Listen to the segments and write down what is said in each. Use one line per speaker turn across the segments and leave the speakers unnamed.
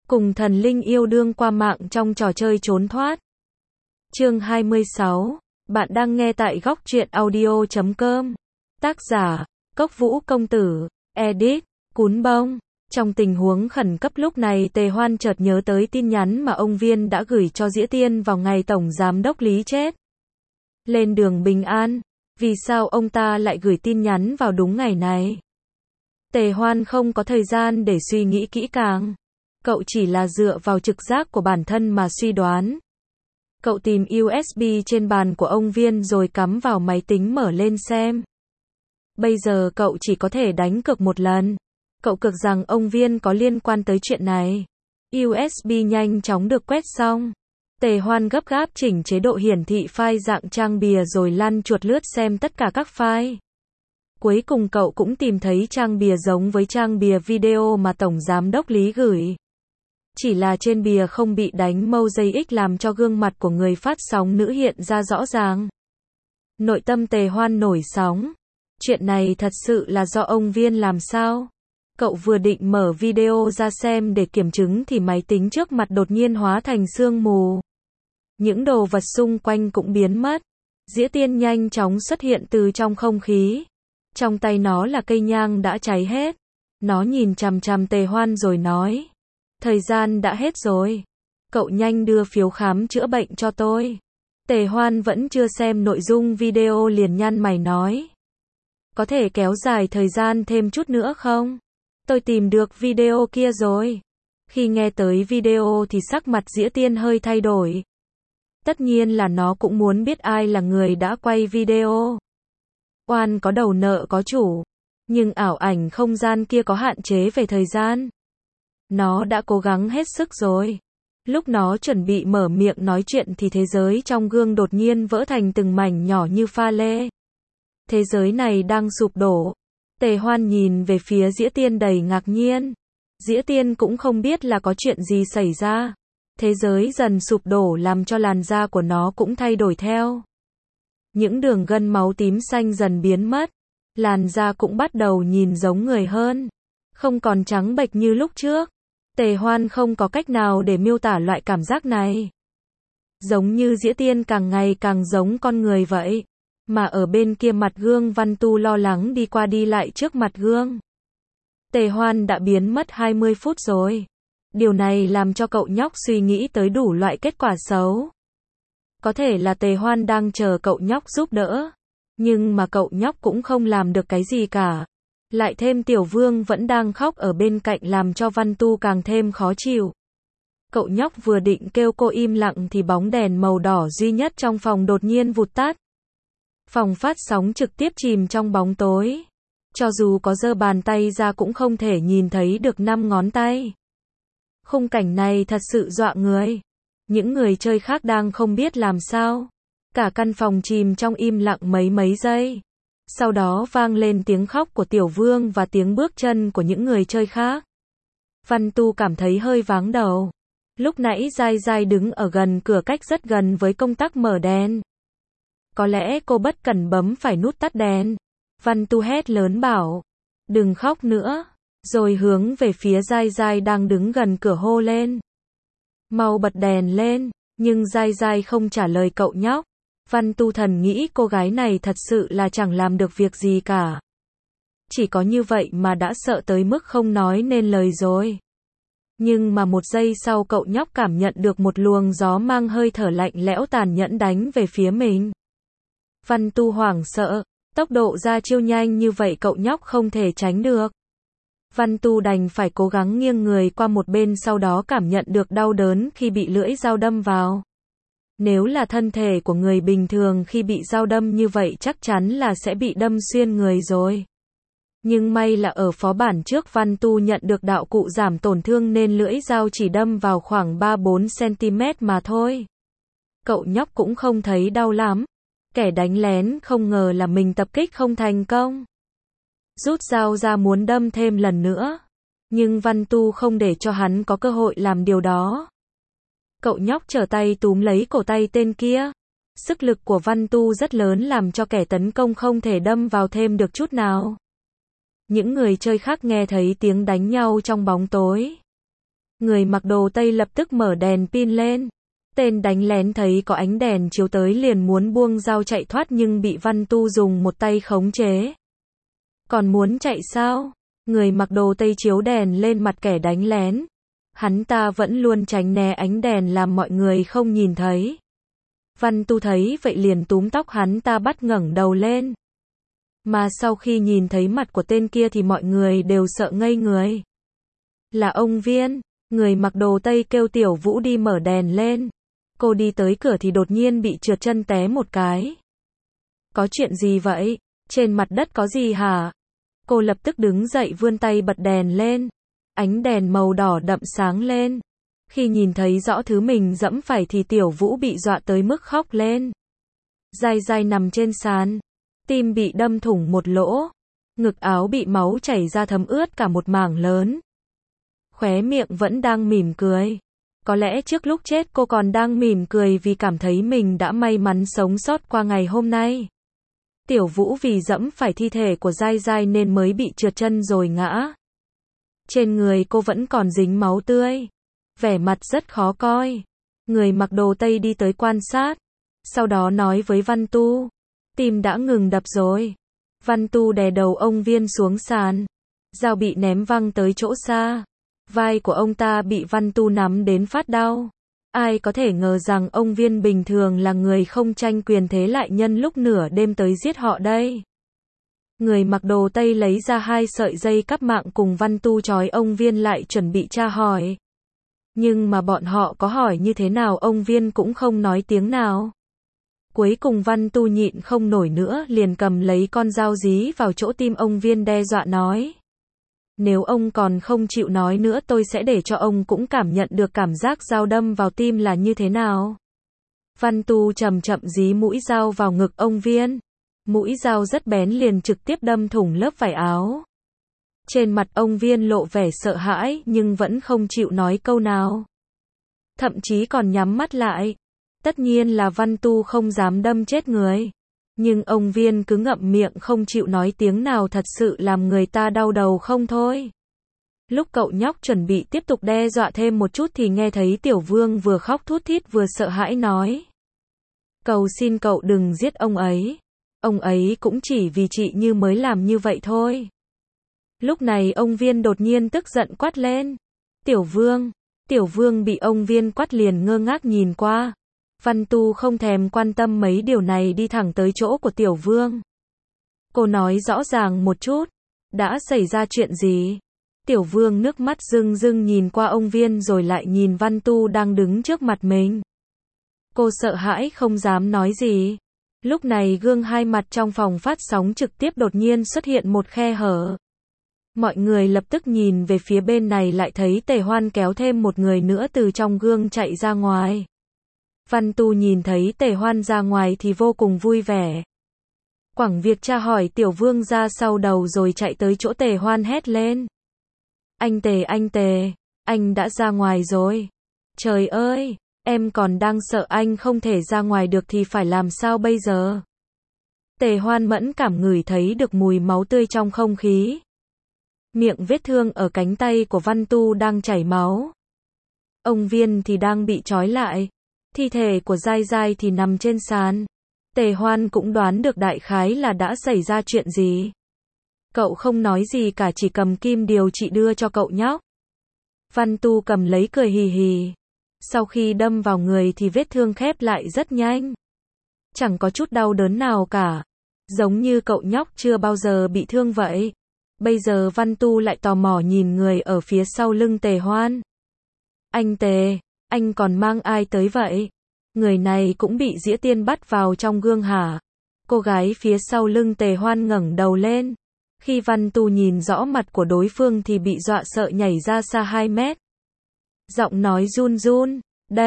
Cùng thần linh yêu đương qua mạng trong trò chơi trốn thoát. Chương 26. Bạn đang nghe tại góc truyện audio.com. Tác giả, Cốc Vũ Công Tử. Edit, Cún Bông. Trong tình huống khẩn cấp lúc này Tề Hoan chợt nhớ tới tin nhắn mà ông Viên đã gửi cho Dĩa Tiên vào ngày Tổng Giám đốc Lý chết. Lên đường bình an. Vì sao ông ta lại gửi tin nhắn vào đúng ngày này? Tề Hoan không có thời gian để suy nghĩ kỹ càng. Cậu chỉ là dựa vào trực giác của bản thân mà suy đoán. Cậu tìm USB trên bàn của ông Viên rồi cắm vào máy tính mở lên xem. Bây giờ cậu chỉ có thể đánh cược một lần. Cậu cược rằng ông Viên có liên quan tới chuyện này. USB nhanh chóng được quét xong. Tề Hoan gấp gáp chỉnh chế độ hiển thị file dạng trang bìa rồi lăn chuột lướt xem tất cả các file. Cuối cùng cậu cũng tìm thấy trang bìa giống với trang bìa video mà Tổng Giám đốc Lý gửi. Chỉ là trên bìa không bị đánh mosaic làm cho gương mặt của người phát sóng nữ hiện ra rõ ràng. Nội tâm Tề Hoan nổi sóng. Chuyện này thật sự là do ông Viên làm sao? Cậu vừa định mở video ra xem để kiểm chứng thì máy tính trước mặt đột nhiên hóa thành sương mù. Những đồ vật xung quanh cũng biến mất. Dĩa Tiên nhanh chóng xuất hiện từ trong không khí. Trong tay nó là cây nhang đã cháy hết. Nó nhìn chằm chằm Tề Hoan rồi nói. Thời gian đã hết rồi. Cậu nhanh đưa phiếu khám chữa bệnh cho tôi. Tề Hoan vẫn chưa xem nội dung video liền nhăn mày nói. Có thể kéo dài thời gian thêm chút nữa không? Tôi tìm được video kia rồi. Khi nghe tới video thì sắc mặt Dĩa Tiên hơi thay đổi. Tất nhiên là nó cũng muốn biết ai là người đã quay video. Oan có đầu nợ có chủ. Nhưng ảo ảnh không gian kia có hạn chế về thời gian. Nó đã cố gắng hết sức rồi. Lúc nó chuẩn bị mở miệng nói chuyện thì thế giới trong gương đột nhiên vỡ thành từng mảnh nhỏ như pha lê. Thế giới này đang sụp đổ. Tề Hoan nhìn về phía Dĩa Tiên đầy ngạc nhiên. Dĩa Tiên cũng không biết là có chuyện gì xảy ra. Thế giới dần sụp đổ làm cho làn da của nó cũng thay đổi theo. Những đường gân máu tím xanh dần biến mất. Làn da cũng bắt đầu nhìn giống người hơn. Không còn trắng bệch như lúc trước. Tề Hoan không có cách nào để miêu tả loại cảm giác này. Giống như Dĩa Tiên càng ngày càng giống con người vậy. Mà ở bên kia mặt gương Văn Tu lo lắng đi qua đi lại trước mặt gương. Tề Hoan đã biến mất 20 phút rồi. Điều này làm cho cậu nhóc suy nghĩ tới đủ loại kết quả xấu. Có thể là Tề Hoan đang chờ cậu nhóc giúp đỡ. Nhưng mà cậu nhóc cũng không làm được cái gì cả. Lại thêm Tiểu Vương vẫn đang khóc ở bên cạnh làm cho Văn Tu càng thêm khó chịu. Cậu nhóc vừa định kêu cô im lặng thì bóng đèn màu đỏ duy nhất trong phòng đột nhiên vụt tắt. Phòng phát sóng trực tiếp chìm trong bóng tối. Cho dù có giơ bàn tay ra cũng không thể nhìn thấy được 5 ngón tay. Khung cảnh này thật sự dọa người. Những người chơi khác đang không biết làm sao. Cả căn phòng chìm trong im lặng mấy giây. Sau đó vang lên tiếng khóc của Tiểu Vương và tiếng bước chân của những người chơi khác. Văn Tu cảm thấy hơi váng đầu. Lúc nãy Giai Giai đứng ở gần cửa cách rất gần với công tắc mở đèn. Có lẽ cô bất cẩn bấm phải nút tắt đèn. Văn Tu hét lớn bảo. Đừng khóc nữa. Rồi hướng về phía Giai Giai đang đứng gần cửa hô lên. Mau bật đèn lên. Nhưng Giai Giai không trả lời cậu nhóc. Văn Tu thầm nghĩ cô gái này thật sự là chẳng làm được việc gì cả. Chỉ có như vậy mà đã sợ tới mức không nói nên lời rồi. Nhưng mà một giây sau cậu nhóc cảm nhận được một luồng gió mang hơi thở lạnh lẽo tàn nhẫn đánh về phía mình. Văn Tu hoảng sợ, tốc độ ra chiêu nhanh như vậy cậu nhóc không thể tránh được. Văn Tu đành phải cố gắng nghiêng người qua một bên sau đó cảm nhận được đau đớn khi bị lưỡi dao đâm vào. Nếu là thân thể của người bình thường khi bị dao đâm như vậy chắc chắn là sẽ bị đâm xuyên người rồi. Nhưng may là ở phó bản trước Văn Tu nhận được đạo cụ giảm tổn thương nên lưỡi dao chỉ đâm vào khoảng 3-4 cm mà thôi. Cậu nhóc cũng không thấy đau lắm. Kẻ đánh lén không ngờ là mình tập kích không thành công. Rút dao ra muốn đâm thêm lần nữa. Nhưng Văn Tu không để cho hắn có cơ hội làm điều đó. Cậu nhóc trở tay túm lấy cổ tay tên kia. Sức lực của Văn Tu rất lớn làm cho kẻ tấn công không thể đâm vào thêm được chút nào. Những người chơi khác nghe thấy tiếng đánh nhau trong bóng tối. Người mặc đồ Tây lập tức mở đèn pin lên. Tên đánh lén thấy có ánh đèn chiếu tới liền muốn buông dao chạy thoát nhưng bị Văn Tu dùng một tay khống chế. Còn muốn chạy sao? Người mặc đồ Tây chiếu đèn lên mặt kẻ đánh lén. Hắn ta vẫn luôn tránh né ánh đèn làm mọi người không nhìn thấy. Văn Tu thấy vậy liền túm tóc hắn ta bắt ngẩng đầu lên. Mà sau khi nhìn thấy mặt của tên kia thì mọi người đều sợ ngây người. Là ông Viên. Người mặc đồ Tây kêu Tiểu Vũ đi mở đèn lên. Cô đi tới cửa thì đột nhiên bị trượt chân té một cái. Có chuyện gì vậy? Trên mặt đất có gì hả? Cô lập tức đứng dậy vươn tay bật đèn lên. Ánh đèn màu đỏ đậm sáng lên. Khi nhìn thấy rõ thứ mình dẫm phải thì Tiểu Vũ bị dọa tới mức khóc lên. Dai dai nằm trên sàn. Tim bị đâm thủng một lỗ. Ngực áo bị máu chảy ra thấm ướt cả một mảng lớn. Khóe miệng vẫn đang mỉm cười. Có lẽ trước lúc chết cô còn đang mỉm cười vì cảm thấy mình đã may mắn sống sót qua ngày hôm nay. Tiểu Vũ vì dẫm phải thi thể của Dai Dai nên mới bị trượt chân rồi ngã. Trên người cô vẫn còn dính máu tươi. Vẻ mặt rất khó coi. Người mặc đồ Tây đi tới quan sát. Sau đó nói với Văn Tu. Tim đã ngừng đập rồi. Văn Tu đè đầu ông Viên xuống sàn. Dao bị ném văng tới chỗ xa. Vai của ông ta bị Văn Tu nắm đến phát đau. Ai có thể ngờ rằng ông Viên bình thường là người không tranh quyền thế lại nhân lúc nửa đêm tới giết họ đây. Người mặc đồ Tây lấy ra 2 sợi dây cắp mạng cùng Văn Tu trói ông Viên lại chuẩn bị tra hỏi. Nhưng mà bọn họ có hỏi như thế nào ông Viên cũng không nói tiếng nào. Cuối cùng Văn Tu nhịn không nổi nữa liền cầm lấy con dao dí vào chỗ tim ông Viên đe dọa nói. Nếu ông còn không chịu nói nữa tôi sẽ để cho ông cũng cảm nhận được cảm giác dao đâm vào tim là như thế nào. Văn Tu chậm chậm dí mũi dao vào ngực ông Viên. Mũi dao rất bén liền trực tiếp đâm thủng lớp vải áo. Trên mặt ông Viên lộ vẻ sợ hãi nhưng vẫn không chịu nói câu nào. Thậm chí còn nhắm mắt lại. Tất nhiên là Văn Tu không dám đâm chết người. Nhưng ông Viên cứ ngậm miệng không chịu nói tiếng nào thật sự làm người ta đau đầu không thôi. Lúc cậu nhóc chuẩn bị tiếp tục đe dọa thêm một chút thì nghe thấy Tiểu Vương vừa khóc thút thít vừa sợ hãi nói. Cầu xin cậu đừng giết ông ấy. Ông ấy cũng chỉ vì chị Như mới làm như vậy thôi. Lúc này ông Viên đột nhiên tức giận quát lên. Tiểu Vương. Tiểu Vương bị ông Viên quát liền ngơ ngác nhìn qua. Văn Tu không thèm quan tâm mấy điều này đi thẳng tới chỗ của Tiểu Vương. Cô nói rõ ràng một chút. Đã xảy ra chuyện gì? Tiểu Vương nước mắt rưng rưng nhìn qua ông Viên rồi lại nhìn Văn Tu đang đứng trước mặt mình. Cô sợ hãi không dám nói gì. Lúc này gương 2 mặt trong phòng phát sóng trực tiếp đột nhiên xuất hiện một khe hở. Mọi người lập tức nhìn về phía bên này lại thấy Tề Hoan kéo thêm một người nữa từ trong gương chạy ra ngoài. Văn Tu nhìn thấy Tề Hoan ra ngoài thì vô cùng vui vẻ. Quẳng việc tra hỏi Tiểu Vương ra sau đầu rồi chạy tới chỗ Tề Hoan hét lên. Anh Tề, anh đã ra ngoài rồi. Trời ơi, em còn đang sợ anh không thể ra ngoài được thì phải làm sao bây giờ? Tề Hoan mẫn cảm ngửi thấy được mùi máu tươi trong không khí. Miệng vết thương ở cánh tay của Văn Tu đang chảy máu. Ông Viên thì đang bị trói lại. Thi thể của Dai Dai thì nằm trên sàn. Tề Hoan cũng đoán được đại khái là đã xảy ra chuyện gì. Cậu không nói gì cả chỉ cầm kim điều trị đưa cho cậu nhóc. Văn Tu cầm lấy cười hì hì. Sau khi đâm vào người thì vết thương khép lại rất nhanh. Chẳng có chút đau đớn nào cả. Giống như cậu nhóc chưa bao giờ bị thương vậy. Bây giờ Văn Tu lại tò mò nhìn người ở phía sau lưng Tề Hoan. Anh Tề, anh còn mang ai tới vậy? Người này cũng bị Dĩa Tiên bắt vào trong gương hả? Cô gái phía sau lưng Tề Hoan ngẩng đầu lên. Khi Văn Tu nhìn rõ mặt của đối phương thì bị dọa sợ nhảy ra xa 2 mét. Giọng nói run run.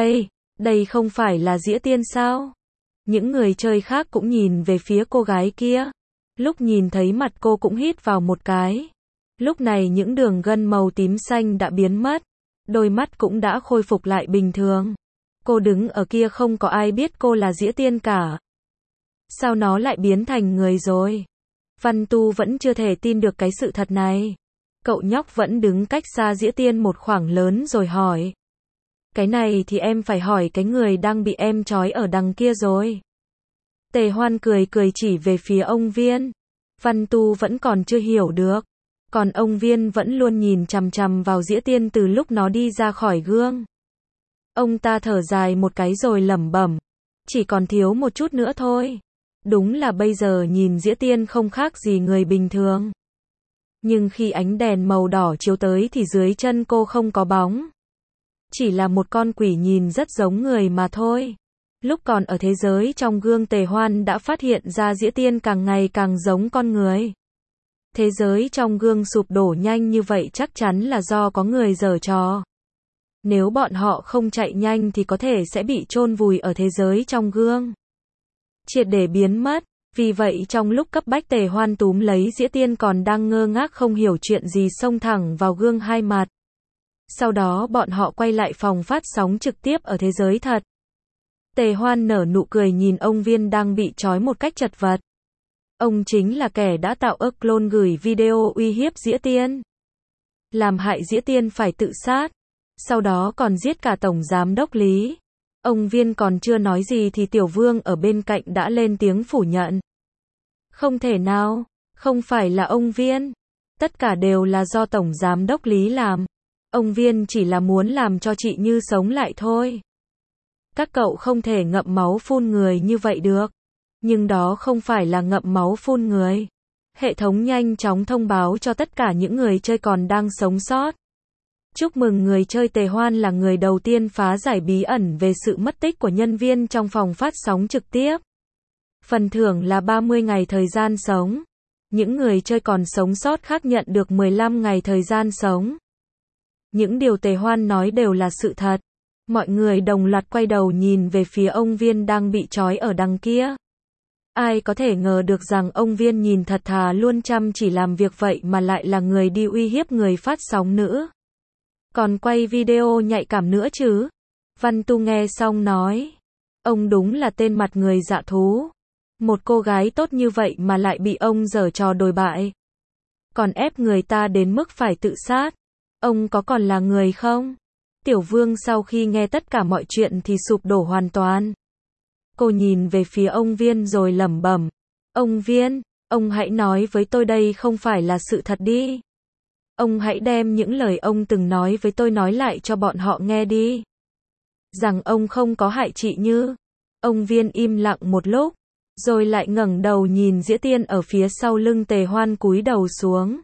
Đây không phải là Dĩa Tiên sao? Những người chơi khác cũng nhìn về phía cô gái kia. Lúc nhìn thấy mặt cô cũng hít vào một cái. Lúc này những đường gân màu tím xanh đã biến mất. Đôi mắt cũng đã khôi phục lại bình thường. Cô đứng ở kia không có ai biết cô là Dĩa Tiên cả. Sao nó lại biến thành người rồi? Văn Tu vẫn chưa thể tin được cái sự thật này. Cậu nhóc vẫn đứng cách xa Dĩa Tiên một khoảng lớn rồi hỏi. Cái này thì em phải hỏi cái người đang bị em trói ở đằng kia rồi. Tề Hoan cười cười chỉ về phía ông Viên. Văn Tu vẫn còn chưa hiểu được. Còn ông Viên vẫn luôn nhìn chằm chằm vào Dĩa Tiên từ lúc nó đi ra khỏi gương. Ông ta thở dài một cái rồi lẩm bẩm. Chỉ còn thiếu một chút nữa thôi. Đúng là bây giờ nhìn Dĩa Tiên không khác gì người bình thường. Nhưng khi ánh đèn màu đỏ chiếu tới thì dưới chân cô không có bóng. Chỉ là một con quỷ nhìn rất giống người mà thôi. Lúc còn ở thế giới trong gương, Tề Hoan đã phát hiện ra Dĩa Tiên càng ngày càng giống con người. Thế giới trong gương sụp đổ nhanh như vậy chắc chắn là do có người giở trò. Nếu bọn họ không chạy nhanh thì có thể sẽ bị chôn vùi ở thế giới trong gương, triệt để biến mất. Vì vậy trong lúc cấp bách, Tề Hoan túm lấy Dĩa Tiên còn đang ngơ ngác không hiểu chuyện gì, xông thẳng vào gương hai mặt. Sau đó bọn họ quay lại phòng phát sóng trực tiếp ở thế giới thật. Tề Hoan nở nụ cười nhìn ông Viên đang bị trói một cách chật vật. Ông chính là kẻ đã tạo clone gửi video uy hiếp Dĩa Tiên, làm hại Dĩa Tiên phải tự sát, sau đó còn giết cả Tổng Giám đốc Lý. Ông Viên còn chưa nói gì thì Tiểu Vương ở bên cạnh đã lên tiếng phủ nhận. Không thể nào, không phải là ông Viên. Tất cả đều là do Tổng Giám đốc Lý làm. Ông Viên chỉ là muốn làm cho chị Như sống lại thôi. Các cậu không thể ngậm máu phun người như vậy được. Nhưng đó không phải là ngậm máu phun người. Hệ thống nhanh chóng thông báo cho tất cả những người chơi còn đang sống sót. Chúc mừng người chơi Tề Hoan là người đầu tiên phá giải bí ẩn về sự mất tích của nhân viên trong phòng phát sóng trực tiếp. Phần thưởng là 30 ngày thời gian sống. Những người chơi còn sống sót khác nhận được 15 ngày thời gian sống. Những điều Tề Hoan nói đều là sự thật. Mọi người đồng loạt quay đầu nhìn về phía ông Viên đang bị trói ở đằng kia. Ai có thể ngờ được rằng ông Viên nhìn thật thà luôn chăm chỉ làm việc vậy mà lại là người đi uy hiếp người phát sóng nữa. Còn quay video nhạy cảm nữa chứ. Văn Tu nghe xong nói. Ông đúng là tên mặt người dạ thú. Một cô gái tốt như vậy mà lại bị ông giở trò đồi bại. Còn ép người ta đến mức phải tự sát. Ông có còn là người không? Tiểu Vương sau khi nghe tất cả mọi chuyện thì sụp đổ hoàn toàn. Cô nhìn về phía ông Viên rồi lẩm bẩm. Ông Viên, ông hãy nói với tôi đây không phải là sự thật đi. Ông hãy đem những lời ông từng nói với tôi nói lại cho bọn họ nghe đi. Rằng ông không có hại chị Như. Ông Viên im lặng một lúc, rồi lại ngẩng đầu nhìn Dĩa Tiên ở phía sau lưng Tề Hoan cúi đầu xuống.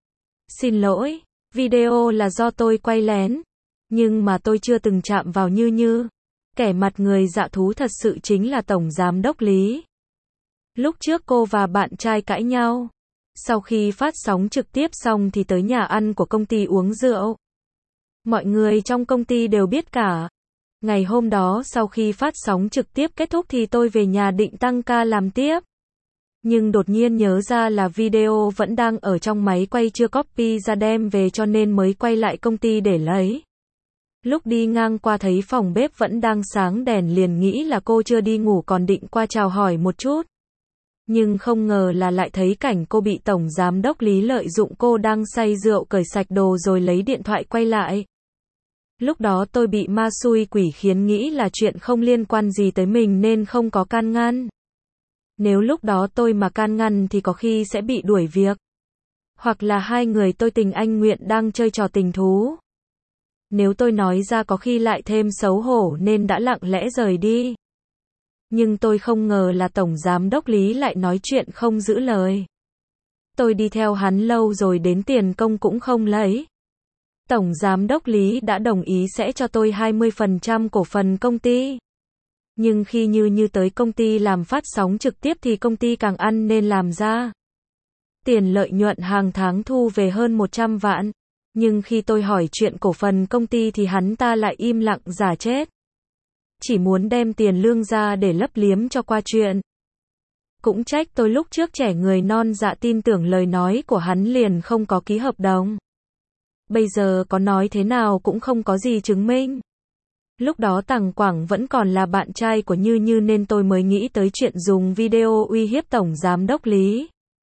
Xin lỗi, video là do tôi quay lén. Nhưng mà tôi chưa từng chạm vào Như Như. Kẻ mặt người dạ thú thật sự chính là Tổng Giám đốc Lý. Lúc trước cô và bạn trai cãi nhau. Sau khi phát sóng trực tiếp xong thì tới nhà ăn của công ty uống rượu. Mọi người trong công ty đều biết cả. Ngày hôm đó sau khi phát sóng trực tiếp kết thúc thì tôi về nhà định tăng ca làm tiếp. Nhưng đột nhiên nhớ ra là video vẫn đang ở trong máy quay chưa copy ra đem về cho nên mới quay lại công ty để lấy. Lúc đi ngang qua thấy phòng bếp vẫn đang sáng đèn liền nghĩ là cô chưa đi ngủ còn định qua chào hỏi một chút. Nhưng không ngờ là lại thấy cảnh cô bị Tổng Giám đốc Lý lợi dụng cô đang say rượu cởi sạch đồ rồi lấy điện thoại quay lại. Lúc đó tôi bị ma xui quỷ khiến nghĩ là chuyện không liên quan gì tới mình nên không có can ngăn. Nếu lúc đó tôi mà can ngăn thì có khi sẽ bị đuổi việc. Hoặc là hai người tôi tình anh nguyện đang chơi trò tình thú. Nếu tôi nói ra có khi lại thêm xấu hổ nên đã lặng lẽ rời đi. Nhưng tôi không ngờ là Tổng Giám đốc Lý lại nói chuyện không giữ lời. Tôi đi theo hắn lâu rồi đến tiền công cũng không lấy. Tổng Giám đốc Lý đã đồng ý sẽ cho tôi 20% cổ phần công ty. Nhưng khi Như tới công ty làm phát sóng trực tiếp thì công ty càng ăn nên làm ra. Tiền lợi nhuận hàng tháng thu về hơn 100 vạn. Nhưng khi tôi hỏi chuyện cổ phần công ty thì hắn ta lại im lặng giả chết. Chỉ muốn đem tiền lương ra để lấp liếm cho qua chuyện. Cũng trách tôi lúc trước trẻ người non dạ tin tưởng lời nói của hắn liền không có ký hợp đồng. Bây giờ có nói thế nào cũng không có gì chứng minh. Lúc đó Tằng Quảng vẫn còn là bạn trai của Như nên tôi mới nghĩ tới chuyện dùng video uy hiếp Tổng Giám đốc Lý.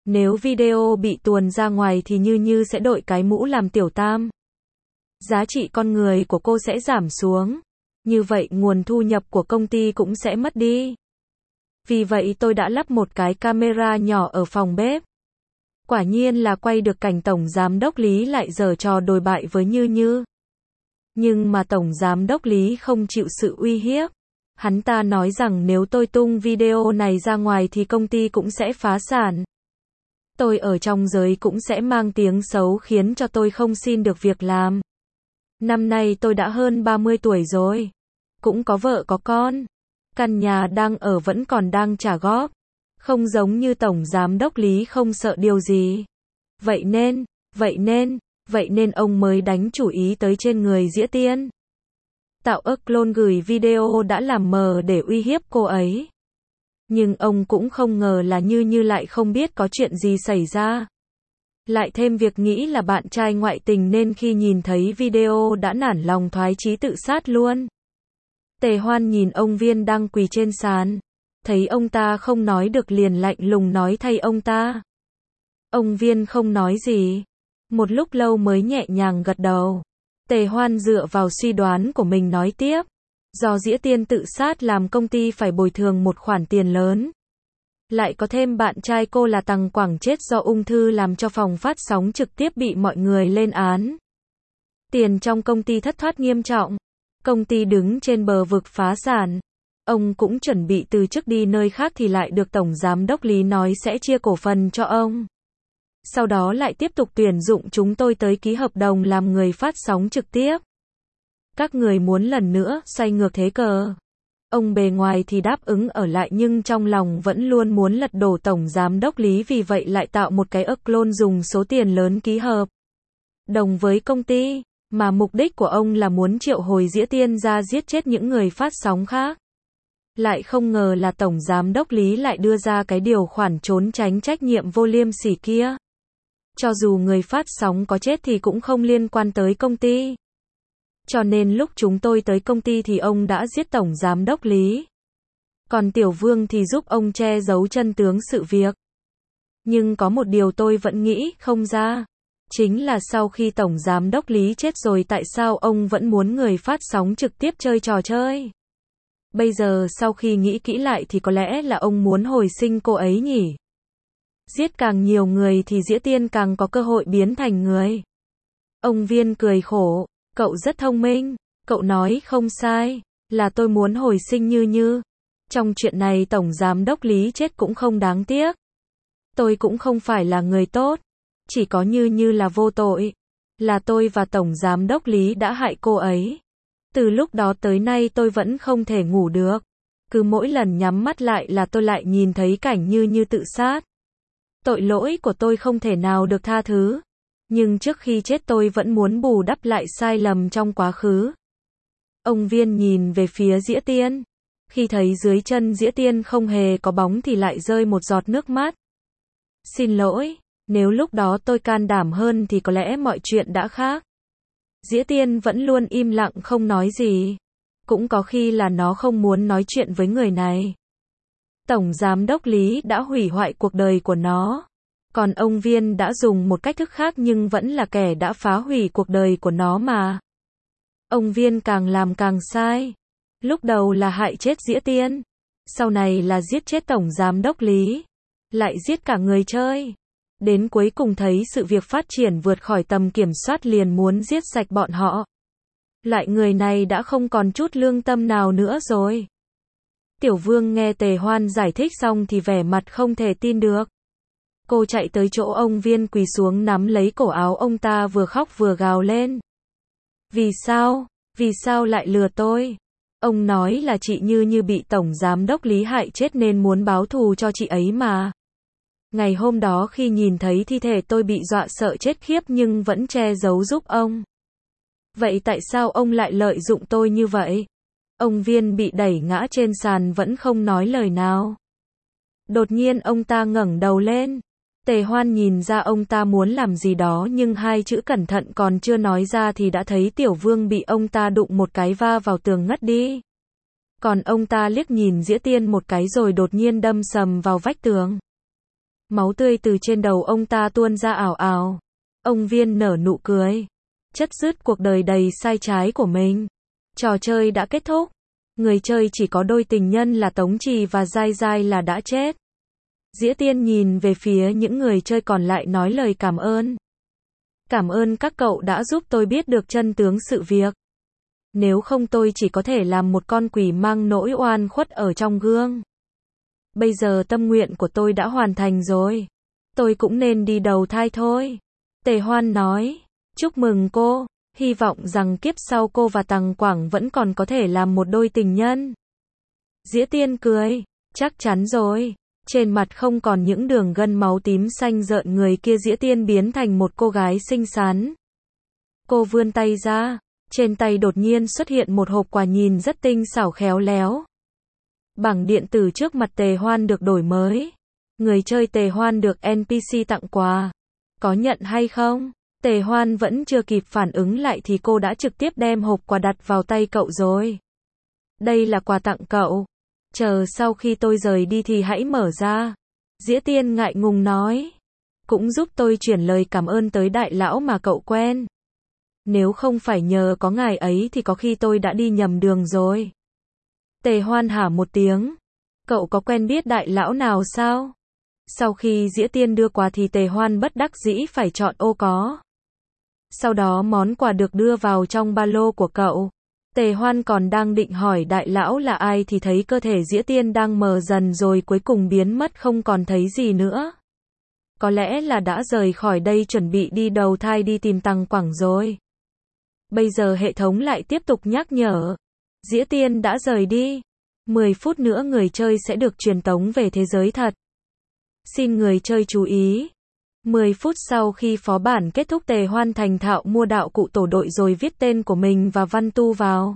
Nếu video bị tuồn ra ngoài thì Như Như sẽ đội cái mũ làm tiểu tam. Giá trị con người của cô sẽ giảm xuống. Như vậy nguồn thu nhập của công ty cũng sẽ mất đi. Vì vậy tôi đã lắp một cái camera nhỏ ở phòng bếp. Quả nhiên là quay được cảnh Tổng Giám đốc Lý lại giở trò đồi bại với Như Như. Nhưng mà Tổng Giám đốc Lý không chịu sự uy hiếp. Hắn ta nói rằng nếu tôi tung video này ra ngoài thì công ty cũng sẽ phá sản. Tôi ở trong giới cũng sẽ mang tiếng xấu khiến cho tôi không xin được việc làm. Năm nay tôi đã hơn 30 tuổi rồi. Cũng có vợ có con. Căn nhà đang ở vẫn còn đang trả góp. Không giống như Tổng Giám đốc Lý không sợ điều gì. Vậy nên ông mới đánh chủ ý tới trên người Dĩa Tiên. Tạo clone gửi video đã làm mờ để uy hiếp cô ấy. Nhưng ông cũng không ngờ là Như Như lại không biết có chuyện gì xảy ra. Lại thêm việc nghĩ là bạn trai ngoại tình nên khi nhìn thấy video đã nản lòng thoái chí tự sát luôn. Tề Hoan nhìn ông Viên đang quỳ trên sàn. Thấy ông ta không nói được liền lạnh lùng nói thay ông ta. Ông Viên không nói gì. Một lúc lâu mới nhẹ nhàng gật đầu. Tề Hoan dựa vào suy đoán của mình nói tiếp. Do Dĩa Tiên tự sát làm công ty phải bồi thường một khoản tiền lớn. Lại có thêm bạn trai cô là Tằng Quảng chết do ung thư làm cho phòng phát sóng trực tiếp bị mọi người lên án. Tiền trong công ty thất thoát nghiêm trọng. Công ty đứng trên bờ vực phá sản. Ông cũng chuẩn bị từ chức đi nơi khác thì lại được Tổng Giám đốc Lý nói sẽ chia cổ phần cho ông. Sau đó lại tiếp tục tuyển dụng chúng tôi tới ký hợp đồng làm người phát sóng trực tiếp. Các người muốn lần nữa xoay ngược thế cờ. Ông bề ngoài thì đáp ứng ở lại nhưng trong lòng vẫn luôn muốn lật đổ Tổng Giám đốc Lý, vì vậy lại tạo một cái clone dùng số tiền lớn ký hợp đồng với công ty, mà mục đích của ông là muốn triệu hồi Dĩa Tiên ra giết chết những người phát sóng khác. Lại không ngờ là Tổng Giám đốc Lý lại đưa ra cái điều khoản trốn tránh trách nhiệm vô liêm sỉ kia. Cho dù người phát sóng có chết thì cũng không liên quan tới công ty. Cho nên lúc chúng tôi tới công ty thì ông đã giết Tổng Giám đốc Lý. Còn Tiểu Vương thì giúp ông che giấu chân tướng sự việc. Nhưng có một điều tôi vẫn nghĩ không ra. Chính là sau khi Tổng Giám đốc Lý chết rồi tại sao ông vẫn muốn người phát sóng trực tiếp chơi trò chơi. Bây giờ sau khi nghĩ kỹ lại thì có lẽ là ông muốn hồi sinh cô ấy nhỉ. Giết càng nhiều người thì Dĩa Tiên càng có cơ hội biến thành người. Ông Viên cười khổ. Cậu rất thông minh. Cậu nói không sai. Là tôi muốn hồi sinh Như Như. Trong chuyện này Tổng Giám đốc Lý chết cũng không đáng tiếc. Tôi cũng không phải là người tốt. Chỉ có Như Như là vô tội. Là tôi và Tổng Giám đốc Lý đã hại cô ấy. Từ lúc đó tới nay tôi vẫn không thể ngủ được. Cứ mỗi lần nhắm mắt lại là tôi lại nhìn thấy cảnh Như Như tự sát. Tội lỗi của tôi không thể nào được tha thứ. Nhưng trước khi chết tôi vẫn muốn bù đắp lại sai lầm trong quá khứ. Ông Viên nhìn về phía Dĩa Tiên. Khi thấy dưới chân Dĩa Tiên không hề có bóng thì lại rơi một giọt nước mắt. Xin lỗi, nếu lúc đó tôi can đảm hơn thì có lẽ mọi chuyện đã khác. Dĩa Tiên vẫn luôn im lặng không nói gì. Cũng có khi là nó không muốn nói chuyện với người này. Tổng Giám đốc Lý đã hủy hoại cuộc đời của nó. Còn ông Viên đã dùng một cách thức khác nhưng vẫn là kẻ đã phá hủy cuộc đời của nó mà. Ông Viên càng làm càng sai. Lúc đầu là hại chết Dĩa Tiên. Sau này là giết chết Tổng Giám đốc Lý. Lại giết cả người chơi. Đến cuối cùng thấy sự việc phát triển vượt khỏi tầm kiểm soát liền muốn giết sạch bọn họ. Loại người này đã không còn chút lương tâm nào nữa rồi. Tiểu Vương nghe Tề Hoan giải thích xong thì vẻ mặt không thể tin được. Cô chạy tới chỗ ông Viên quỳ xuống nắm lấy cổ áo ông ta vừa khóc vừa gào lên. Vì sao? Vì sao lại lừa tôi? Ông nói là chị Như Như bị Tổng Giám đốc Lý hại chết nên muốn báo thù cho chị ấy mà. Ngày hôm đó khi nhìn thấy thi thể tôi bị dọa sợ chết khiếp nhưng vẫn che giấu giúp ông. Vậy tại sao ông lại lợi dụng tôi như vậy? Ông Viên bị đẩy ngã trên sàn vẫn không nói lời nào. Đột nhiên ông ta ngẩng đầu lên. Tề Hoan nhìn ra ông ta muốn làm gì đó nhưng hai chữ cẩn thận còn chưa nói ra thì đã thấy Tiểu Vương bị ông ta đụng một cái va vào tường ngất đi. Còn ông ta liếc nhìn Dĩa Tiên một cái rồi đột nhiên đâm sầm vào vách tường. Máu tươi từ trên đầu ông ta tuôn ra ảo ảo. Ông Viên nở nụ cười. Chấm dứt cuộc đời đầy sai trái của mình. Trò chơi đã kết thúc. Người chơi chỉ có đôi tình nhân là Tống Trì và Giai Giai là đã chết. Dĩa Tiên nhìn về phía những người chơi còn lại nói lời cảm ơn. Cảm ơn các cậu đã giúp tôi biết được chân tướng sự việc. Nếu không tôi chỉ có thể làm một con quỷ mang nỗi oan khuất ở trong gương. Bây giờ tâm nguyện của tôi đã hoàn thành rồi. Tôi cũng nên đi đầu thai thôi. Tề Hoan nói. Chúc mừng cô. Hy vọng rằng kiếp sau cô và Tằng Quảng vẫn còn có thể làm một đôi tình nhân. Dĩa Tiên cười. Chắc chắn rồi. Trên mặt không còn những đường gân máu tím xanh rợn người kia, Dĩa Tiên biến thành một cô gái xinh xắn. Cô vươn tay ra. Trên tay đột nhiên xuất hiện một hộp quà nhìn rất tinh xảo khéo léo. Bảng điện tử trước mặt Tề Hoan được đổi mới. Người chơi Tề Hoan được NPC tặng quà. Có nhận hay không? Tề Hoan vẫn chưa kịp phản ứng lại thì cô đã trực tiếp đem hộp quà đặt vào tay cậu rồi. Đây là quà tặng cậu. Chờ sau khi tôi rời đi thì hãy mở ra. Dĩa Tiên ngại ngùng nói. Cũng giúp tôi chuyển lời cảm ơn tới đại lão mà cậu quen. Nếu không phải nhờ có ngài ấy thì có khi tôi đã đi nhầm đường rồi. Tề Hoan hả một tiếng. Cậu có quen biết đại lão nào sao? Sau khi Dĩa Tiên đưa quà thì Tề Hoan bất đắc dĩ phải chọn ô có. Sau đó món quà được đưa vào trong ba lô của cậu. Tề Hoan còn đang định hỏi đại lão là ai thì thấy cơ thể Dĩa Tiên đang mờ dần rồi cuối cùng biến mất không còn thấy gì nữa. Có lẽ là đã rời khỏi đây chuẩn bị đi đầu thai đi tìm Tằng Quảng rồi. Bây giờ hệ thống lại tiếp tục nhắc nhở. Dĩa Tiên đã rời đi. 10 phút nữa người chơi sẽ được truyền tống về thế giới thật. Xin người chơi chú ý. 10 phút sau khi phó bản kết thúc, Tề Hoan thành thạo mua đạo cụ tổ đội rồi viết tên của mình và văn tu vào.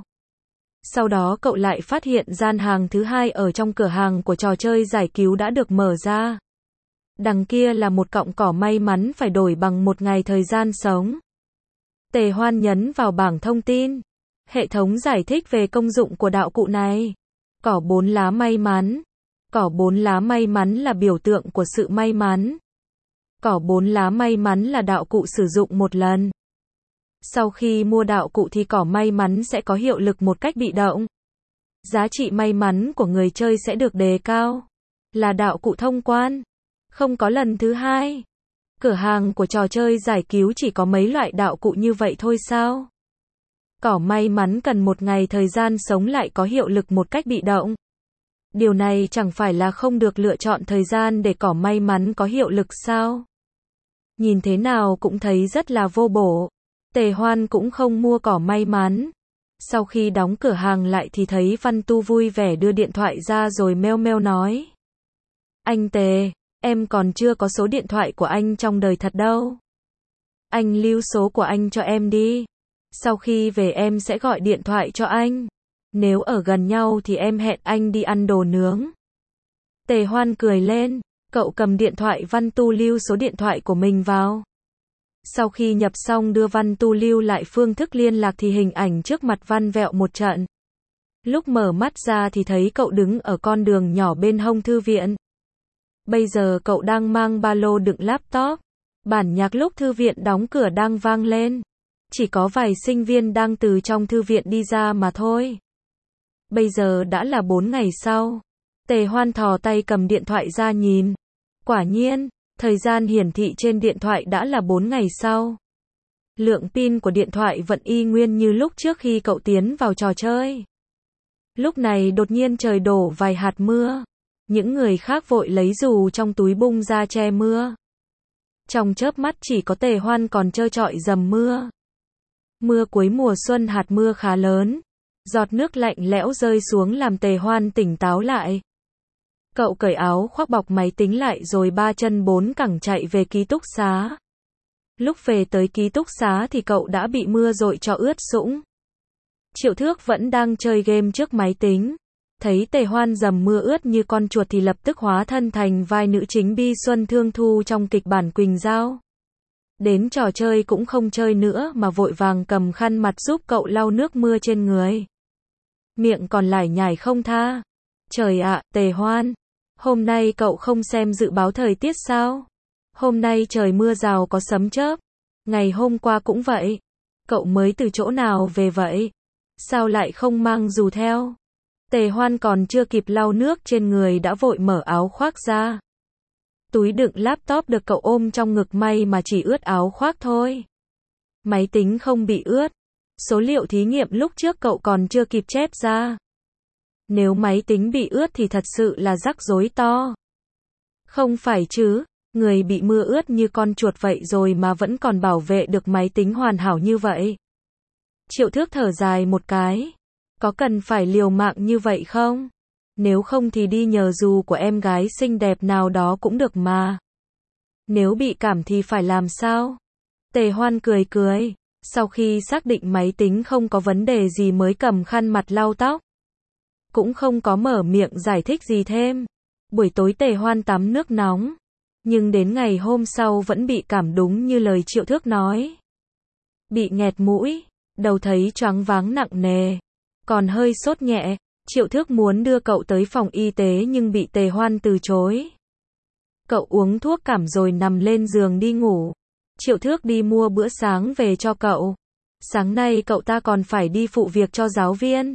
Sau đó cậu lại phát hiện gian hàng thứ hai ở trong cửa hàng của trò chơi giải cứu đã được mở ra. Đằng kia là một cọng cỏ may mắn phải đổi bằng một ngày thời gian sống. Tề Hoan nhấn vào bảng thông tin. Hệ thống giải thích về công dụng của đạo cụ này. Cỏ 4 lá may mắn. Cỏ 4 lá may mắn là biểu tượng của sự may mắn. Cỏ 4 lá may mắn là đạo cụ sử dụng một lần. Sau khi mua đạo cụ thì cỏ may mắn sẽ có hiệu lực một cách bị động. Giá trị may mắn của người chơi sẽ được đề cao. Là đạo cụ thông quan. Không có lần thứ hai. Cửa hàng của trò chơi giải cứu chỉ có mấy loại đạo cụ như vậy thôi sao? Cỏ may mắn cần một ngày thời gian sống lại có hiệu lực một cách bị động. Điều này chẳng phải là không được lựa chọn thời gian để cỏ may mắn có hiệu lực sao? Nhìn thế nào cũng thấy rất là vô bổ. Tề Hoan cũng không mua cỏ may mắn. Sau khi đóng cửa hàng lại thì thấy Văn Tu vui vẻ đưa điện thoại ra rồi meo meo nói. Anh Tề, em còn chưa có số điện thoại của anh trong đời thật đâu. Anh lưu số của anh cho em đi. Sau khi về em sẽ gọi điện thoại cho anh. Nếu ở gần nhau thì em hẹn anh đi ăn đồ nướng. Tề Hoan cười lên. Cậu cầm điện thoại Văn Tu lưu số điện thoại của mình vào. Sau khi nhập xong đưa Văn Tu lưu lại phương thức liên lạc thì hình ảnh trước mặt Văn vẹo một trận. Lúc mở mắt ra thì thấy cậu đứng ở con đường nhỏ bên hông thư viện. Bây giờ cậu đang mang ba lô đựng laptop. Bản nhạc lúc thư viện đóng cửa đang vang lên. Chỉ có vài sinh viên đang từ trong thư viện đi ra mà thôi. Bây giờ đã là 4 ngày sau. Tề Hoan thò tay cầm điện thoại ra nhìn. Quả nhiên, thời gian hiển thị trên điện thoại đã là 4 ngày sau. Lượng pin của điện thoại vẫn y nguyên như lúc trước khi cậu tiến vào trò chơi. Lúc này đột nhiên trời đổ vài hạt mưa. Những người khác vội lấy dù trong túi bung ra che mưa. Trong chớp mắt chỉ có Tề Hoan còn trơ trọi dầm mưa. Mưa cuối mùa xuân, hạt mưa khá lớn. Giọt nước lạnh lẽo rơi xuống làm Tề Hoan tỉnh táo lại. Cậu cởi áo khoác bọc máy tính lại rồi 3 chân 4 cẳng chạy về ký túc xá. Lúc về tới ký túc xá thì cậu đã bị mưa dội cho ướt sũng. Triệu Thước vẫn đang chơi game trước máy tính. Thấy Tề Hoan dầm mưa ướt như con chuột thì lập tức hóa thân thành vai nữ chính Bi Xuân Thương Thu trong kịch bản Quỳnh Giao. Đến trò chơi cũng không chơi nữa mà vội vàng cầm khăn mặt giúp cậu lau nước mưa trên người. Miệng còn lải nhải không tha. Trời ạ, Tề Hoan, Hôm nay cậu không xem dự báo thời tiết sao? Hôm nay trời mưa rào có sấm chớp. Ngày hôm qua cũng vậy. Cậu mới từ chỗ nào về vậy? Sao lại không mang dù theo? Tề Hoan còn chưa kịp lau nước trên người đã vội mở áo khoác ra. Túi đựng laptop được cậu ôm trong ngực, may mà chỉ ướt áo khoác thôi. Máy tính không bị ướt. Số liệu thí nghiệm lúc trước cậu còn chưa kịp chép ra. Nếu máy tính bị ướt thì thật sự là rắc rối to. Không phải chứ, người bị mưa ướt như con chuột vậy rồi mà vẫn còn bảo vệ được máy tính hoàn hảo như vậy. Triệu Thước thở dài một cái. Có cần phải liều mạng như vậy không? Nếu không thì đi nhờ dù của em gái xinh đẹp nào đó cũng được mà. Nếu bị cảm thì phải làm sao? Tề Hoan cười cười. Sau khi xác định máy tính không có vấn đề gì mới cầm khăn mặt lau tóc. Cũng không có mở miệng giải thích gì thêm. Buổi tối Tề Hoan tắm nước nóng. Nhưng đến ngày hôm sau vẫn bị cảm, đúng như lời Triệu Thước nói. Bị nghẹt mũi, đầu thấy choáng váng nặng nề, còn hơi sốt nhẹ. Triệu Thước muốn đưa cậu tới phòng y tế nhưng bị Tề Hoan từ chối. Cậu uống thuốc cảm rồi nằm lên giường đi ngủ. Triệu Thước đi mua bữa sáng về cho cậu. Sáng nay cậu ta còn phải đi phụ việc cho giáo viên.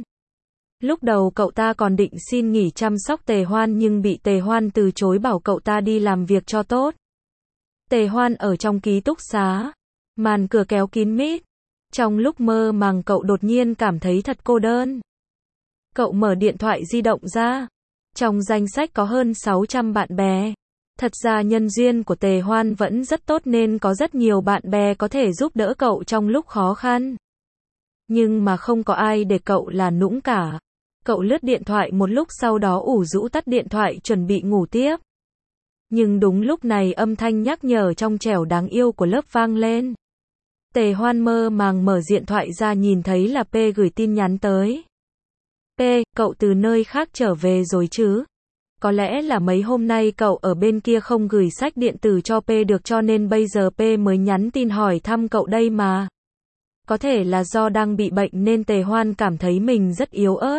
Lúc đầu cậu ta còn định xin nghỉ chăm sóc Tề Hoan nhưng bị Tề Hoan từ chối, bảo cậu ta đi làm việc cho tốt. Tề Hoan ở trong ký túc xá. Màn cửa kéo kín mít. Trong lúc mơ màng cậu đột nhiên cảm thấy thật cô đơn. Cậu mở điện thoại di động ra. Trong danh sách có hơn 600 bạn bè. Thật ra nhân duyên của Tề Hoan vẫn rất tốt nên có rất nhiều bạn bè có thể giúp đỡ cậu trong lúc khó khăn. Nhưng mà không có ai để cậu là nũng cả. Cậu lướt điện thoại một lúc sau đó ủ rũ tắt điện thoại chuẩn bị ngủ tiếp. Nhưng đúng lúc này âm thanh nhắc nhở trong trẻo đáng yêu của lớp vang lên. Tề Hoan mơ màng mở điện thoại ra nhìn thấy là P gửi tin nhắn tới. P, cậu từ nơi khác trở về rồi chứ? Có lẽ là mấy hôm nay cậu ở bên kia không gửi sách điện tử cho P được cho nên bây giờ P mới nhắn tin hỏi thăm cậu đây mà. Có thể là do đang bị bệnh nên Tề Hoan cảm thấy mình rất yếu ớt.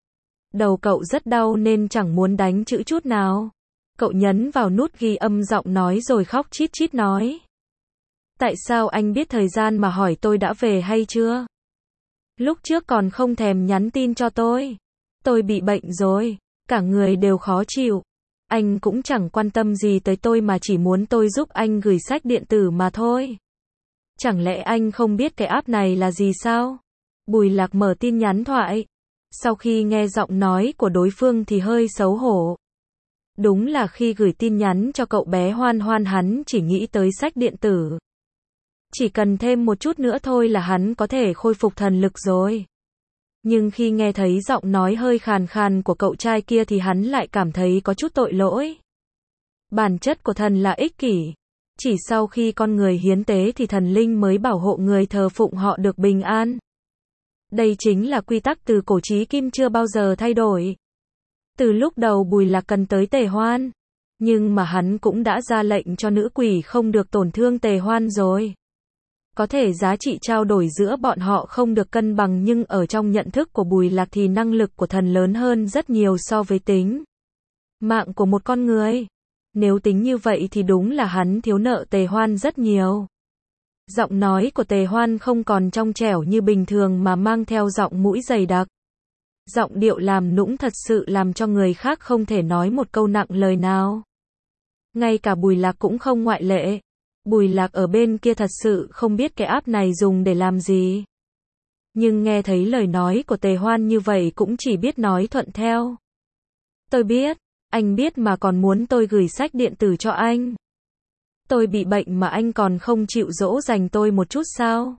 Đầu cậu rất đau nên chẳng muốn đánh chữ chút nào. Cậu nhấn vào nút ghi âm giọng nói rồi khóc chít chít nói. Tại sao anh biết thời gian mà hỏi tôi đã về hay chưa? Lúc trước còn không thèm nhắn tin cho tôi. Tôi bị bệnh rồi, cả người đều khó chịu. Anh cũng chẳng quan tâm gì tới tôi mà chỉ muốn tôi giúp anh gửi sách điện tử mà thôi. Chẳng lẽ anh không biết cái app này là gì sao? Bùi Lạc mở tin nhắn thoại. Sau khi nghe giọng nói của đối phương thì hơi xấu hổ. Đúng là khi gửi tin nhắn cho cậu bé Hoan Hoan hắn chỉ nghĩ tới sách điện tử. Chỉ cần thêm một chút nữa thôi là hắn có thể khôi phục thần lực rồi. Nhưng khi nghe thấy giọng nói hơi khàn khàn của cậu trai kia thì hắn lại cảm thấy có chút tội lỗi. Bản chất của thần là ích kỷ. Chỉ sau khi con người hiến tế thì thần linh mới bảo hộ người thờ phụng họ được bình an. Đây chính là quy tắc từ cổ chí kim chưa bao giờ thay đổi. Từ lúc đầu Bùi Lạc cần tới Tề Hoan. Nhưng mà hắn cũng đã ra lệnh cho nữ quỷ không được tổn thương Tề Hoan rồi. Có thể giá trị trao đổi giữa bọn họ không được cân bằng nhưng ở trong nhận thức của Bùi Lạc thì năng lực của thần lớn hơn rất nhiều so với tính mạng của một con người. Nếu tính như vậy thì đúng là hắn thiếu nợ Tề Hoan rất nhiều. Giọng nói của Tề Hoan không còn trong trẻo như bình thường mà mang theo giọng mũi dày đặc. Giọng điệu làm nũng thật sự làm cho người khác không thể nói một câu nặng lời nào. Ngay cả Bùi Lạc cũng không ngoại lệ. Bùi Lạc ở bên kia thật sự không biết cái app này dùng để làm gì. Nhưng nghe thấy lời nói của Tề Hoan như vậy cũng chỉ biết nói thuận theo. Tôi biết, anh biết mà còn muốn tôi gửi sách điện tử cho anh. Tôi bị bệnh mà anh còn không chịu dỗ dành tôi một chút sao?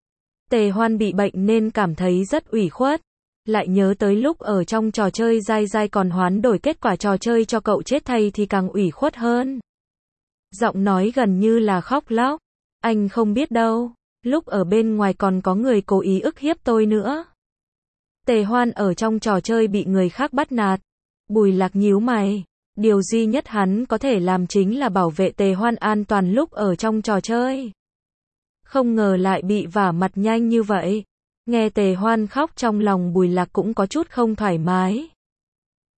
Tề Hoan bị bệnh nên cảm thấy rất ủy khuất. Lại nhớ tới lúc ở trong trò chơi dai dai còn hoán đổi kết quả trò chơi cho cậu chết thay thì càng ủy khuất hơn. Giọng nói gần như là khóc lóc. Anh không biết đâu, lúc ở bên ngoài còn có người cố ý ức hiếp tôi nữa. Tề Hoan ở trong trò chơi bị người khác bắt nạt. Bùi Lạc nhíu mày. Điều duy nhất hắn có thể làm chính là bảo vệ Tề Hoan an toàn lúc ở trong trò chơi. Không ngờ lại bị vả mặt nhanh như vậy. Nghe Tề Hoan khóc trong lòng Bùi Lạc cũng có chút không thoải mái.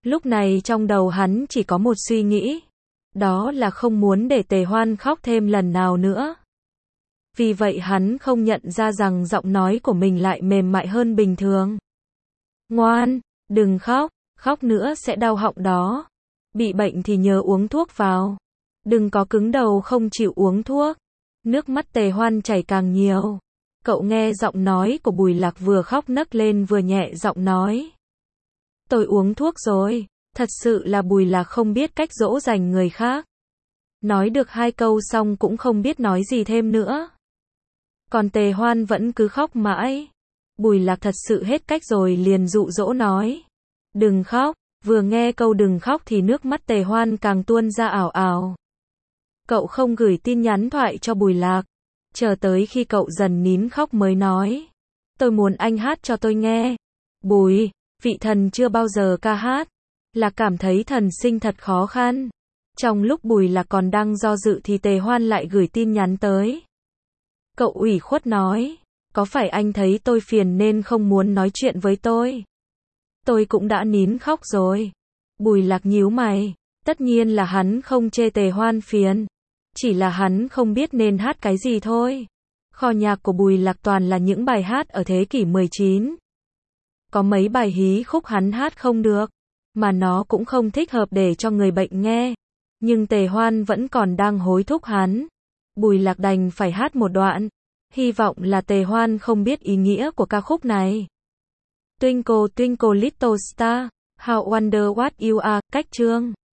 Lúc này trong đầu hắn chỉ có một suy nghĩ. Đó là không muốn để Tề Hoan khóc thêm lần nào nữa. Vì vậy hắn không nhận ra rằng giọng nói của mình lại mềm mại hơn bình thường. Ngoan, đừng khóc, khóc nữa sẽ đau họng đó. Bị bệnh thì nhớ uống thuốc vào. Đừng có cứng đầu không chịu uống thuốc. Nước mắt Tề Hoan chảy càng nhiều. Cậu nghe giọng nói của Bùi Lạc vừa khóc nấc lên vừa nhẹ giọng nói. Tôi uống thuốc rồi. Thật sự là Bùi Lạc không biết cách dỗ dành người khác. Nói được 2 câu xong cũng không biết nói gì thêm nữa. Còn Tề Hoan vẫn cứ khóc mãi. Bùi Lạc thật sự hết cách rồi liền dụ dỗ nói. Đừng khóc. Vừa nghe câu đừng khóc thì nước mắt Tề Hoan càng tuôn ra ảo ảo. Cậu không gửi tin nhắn thoại cho Bùi Lạc. Chờ tới khi cậu dần nín khóc mới nói. Tôi muốn anh hát cho tôi nghe. Bùi, vị thần chưa bao giờ ca hát. Lạc cảm thấy thần sinh thật khó khăn. Trong lúc Bùi Lạc còn đang do dự thì Tề Hoan lại gửi tin nhắn tới. Cậu ủy khuất nói. Có phải anh thấy tôi phiền nên không muốn nói chuyện với tôi? Tôi cũng đã nín khóc rồi. Bùi Lạc nhíu mày. Tất nhiên là hắn không chê Tề Hoan phiền. Chỉ là hắn không biết nên hát cái gì thôi. Kho nhạc của Bùi Lạc toàn là những bài hát ở thế kỷ 19. Có mấy bài hí khúc hắn hát không được. Mà nó cũng không thích hợp để cho người bệnh nghe. Nhưng Tề Hoan vẫn còn đang hối thúc hắn. Bùi Lạc đành phải hát một đoạn. Hy vọng là Tề Hoan không biết ý nghĩa của ca khúc này. Twinkle twinkle little star, how wonder what you are, cách chương.